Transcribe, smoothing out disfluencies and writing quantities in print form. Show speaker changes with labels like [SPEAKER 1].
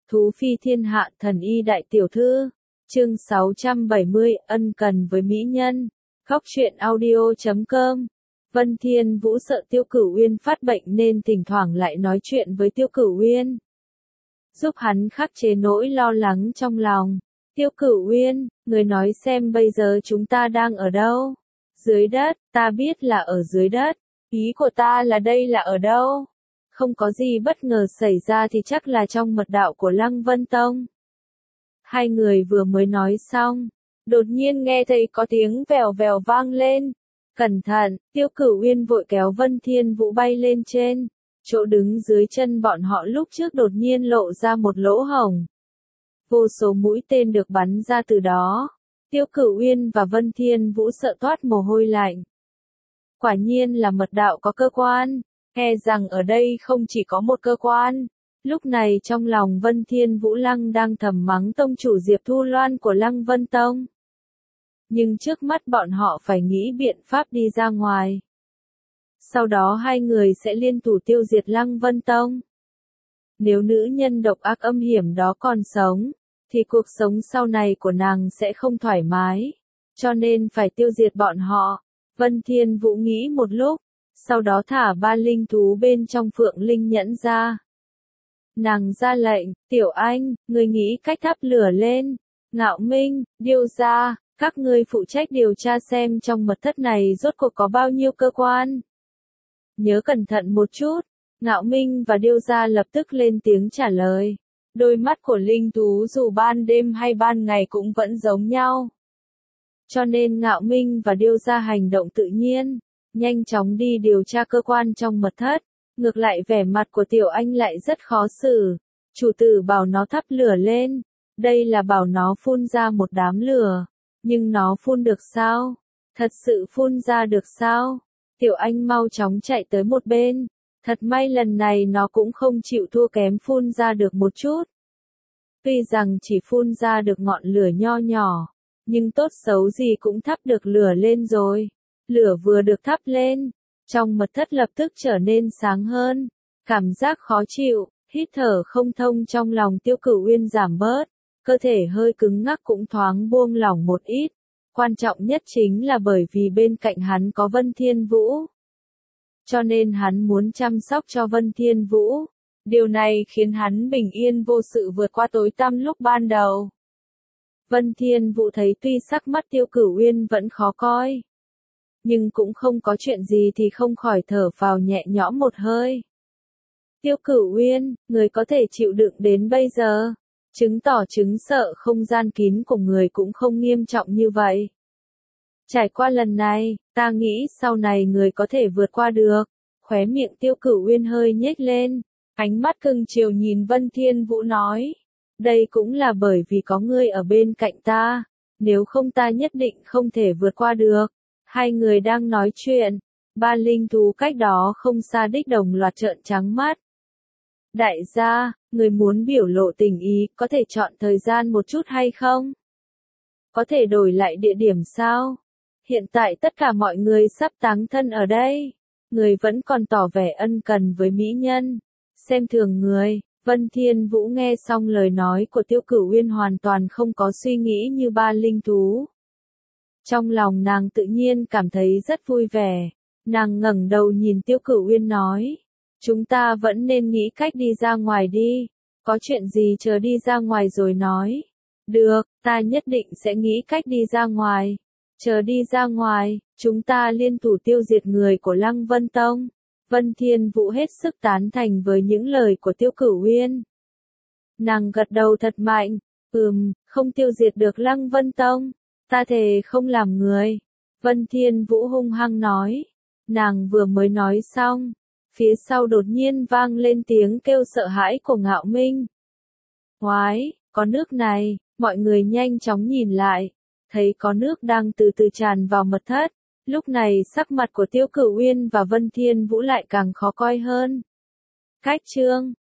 [SPEAKER 1] Thú phi thiên hạ thần y đại tiểu thư. Chương 670, ân cần với mỹ nhân. Góc truyện audio.com. Vân Thiên Vũ sợ Tiêu Cửu Uyên phát bệnh nên thỉnh thoảng lại nói chuyện với Tiêu Cửu Uyên, giúp hắn khắc chế nỗi lo lắng trong lòng. Tiêu Cửu Uyên, người nói xem bây giờ chúng ta đang ở đâu? Dưới đất, ta biết là ở dưới đất. Ý của ta là đây là ở đâu? Không có gì bất ngờ xảy ra thì chắc là trong mật đạo của Lăng Vân Tông. Hai người vừa mới nói xong, đột nhiên nghe thấy có tiếng vèo vèo vang lên. Cẩn thận, Tiêu Cửu Uyên vội kéo Vân Thiên Vũ bay lên trên. Chỗ đứng dưới chân bọn họ lúc trước đột nhiên lộ ra một lỗ hổng. Vô số mũi tên được bắn ra từ đó. Tiêu Cửu Uyên và Vân Thiên Vũ sợ toát mồ hôi lạnh. Quả nhiên là mật đạo có cơ quan. E rằng ở đây không chỉ có một cơ quan. Lúc này trong lòng Vân Thiên Vũ Lăng đang thầm mắng tông chủ Diệp Thu Loan của Lăng Vân Tông. Nhưng trước mắt bọn họ phải nghĩ biện pháp đi ra ngoài. Sau đó hai người sẽ liên thủ tiêu diệt Lăng Vân Tông. Nếu nữ nhân độc ác âm hiểm đó còn sống, thì cuộc sống sau này của nàng sẽ không thoải mái. Cho nên phải tiêu diệt bọn họ. Vân Thiên Vũ nghĩ một lúc, sau đó thả ba linh thú bên trong Phượng Linh Nhẫn ra. Nàng ra lệnh, Tiểu Anh, người nghĩ cách thắp lửa lên. Ngạo Minh, Điêu Gia, các ngươi phụ trách điều tra xem trong mật thất này rốt cuộc có bao nhiêu cơ quan. Nhớ cẩn thận một chút. Ngạo Minh và Điêu Gia lập tức lên tiếng trả lời. Đôi mắt của linh thú dù ban đêm hay ban ngày cũng vẫn giống nhau. Cho nên Ngạo Minh và Điêu Gia hành động tự nhiên, nhanh chóng đi điều tra cơ quan trong mật thất. Ngược lại vẻ mặt của Tiểu Anh lại rất khó xử. Chủ tử bảo nó thắp lửa lên. Đây là bảo nó phun ra một đám lửa. Nhưng nó phun được sao? Thật sự phun ra được sao? Tiểu Anh mau chóng chạy tới một bên. Thật may lần này nó cũng không chịu thua kém phun ra được một chút. Tuy rằng chỉ phun ra được ngọn lửa nho nhỏ, nhưng tốt xấu gì cũng thắp được lửa lên rồi. Lửa vừa được thắp lên, trong mật thất lập tức trở nên sáng hơn. Cảm giác khó chịu, hít thở không thông trong lòng Tiêu Cửu Uyên giảm bớt. Cơ thể hơi cứng ngắc cũng thoáng buông lỏng một ít. Quan trọng nhất chính là bởi vì bên cạnh hắn có Vân Thiên Vũ. Cho nên hắn muốn chăm sóc cho Vân Thiên Vũ. Điều này khiến hắn bình yên vô sự vượt qua tối tăm lúc ban đầu. Vân Thiên Vũ thấy tuy sắc mắt Tiêu Cửu Uyên vẫn khó coi, nhưng cũng không có chuyện gì thì không khỏi thở phào nhẹ nhõm một hơi. Tiêu Cửu Uyên, người có thể chịu đựng đến bây giờ, chứng tỏ chứng sợ không gian kín của người cũng không nghiêm trọng như vậy. Trải qua lần này, ta nghĩ sau này người có thể vượt qua được. Khóe miệng Tiêu Cửu Uyên hơi nhếch lên, ánh mắt cưng chiều nhìn Vân Thiên Vũ nói. Đây cũng là bởi vì có ngươi ở bên cạnh ta, nếu không ta nhất định không thể vượt qua được. Hai người đang nói chuyện, ba linh thú cách đó không xa đích đồng loạt trợn trắng mắt. Đại gia, người muốn biểu lộ tình ý, có thể chọn thời gian một chút hay không? Có thể đổi lại địa điểm sao? Hiện tại tất cả mọi người sắp táng thân ở đây. Người vẫn còn tỏ vẻ ân cần với mỹ nhân. Xem thường người. Vân Thiên Vũ nghe xong lời nói của Tiêu Cửu Uyên hoàn toàn không có suy nghĩ như ba linh thú. Trong lòng nàng tự nhiên cảm thấy rất vui vẻ. Nàng ngẩng đầu nhìn Tiêu Cửu Uyên nói. Chúng ta vẫn nên nghĩ cách đi ra ngoài đi. Có chuyện gì chờ đi ra ngoài rồi nói. Được, ta nhất định sẽ nghĩ cách đi ra ngoài. Chờ đi ra ngoài, chúng ta liên thủ tiêu diệt người của Lăng Vân Tông. Vân Thiên Vũ hết sức tán thành với những lời của Tiêu Cửu Uyên. Nàng gật đầu thật mạnh. Không tiêu diệt được Lăng Vân Tông. Ta thề không làm người. Vân Thiên Vũ hung hăng nói. Nàng vừa mới nói xong. Phía sau đột nhiên vang lên tiếng kêu sợ hãi của Ngạo Minh. Hoái, có nước này, mọi người nhanh chóng nhìn lại. Thấy có nước đang từ từ tràn vào mật thất. Lúc này sắc mặt của Tiêu Cửu Uyên và Vân Thiên Vũ lại càng khó coi hơn. Cách chương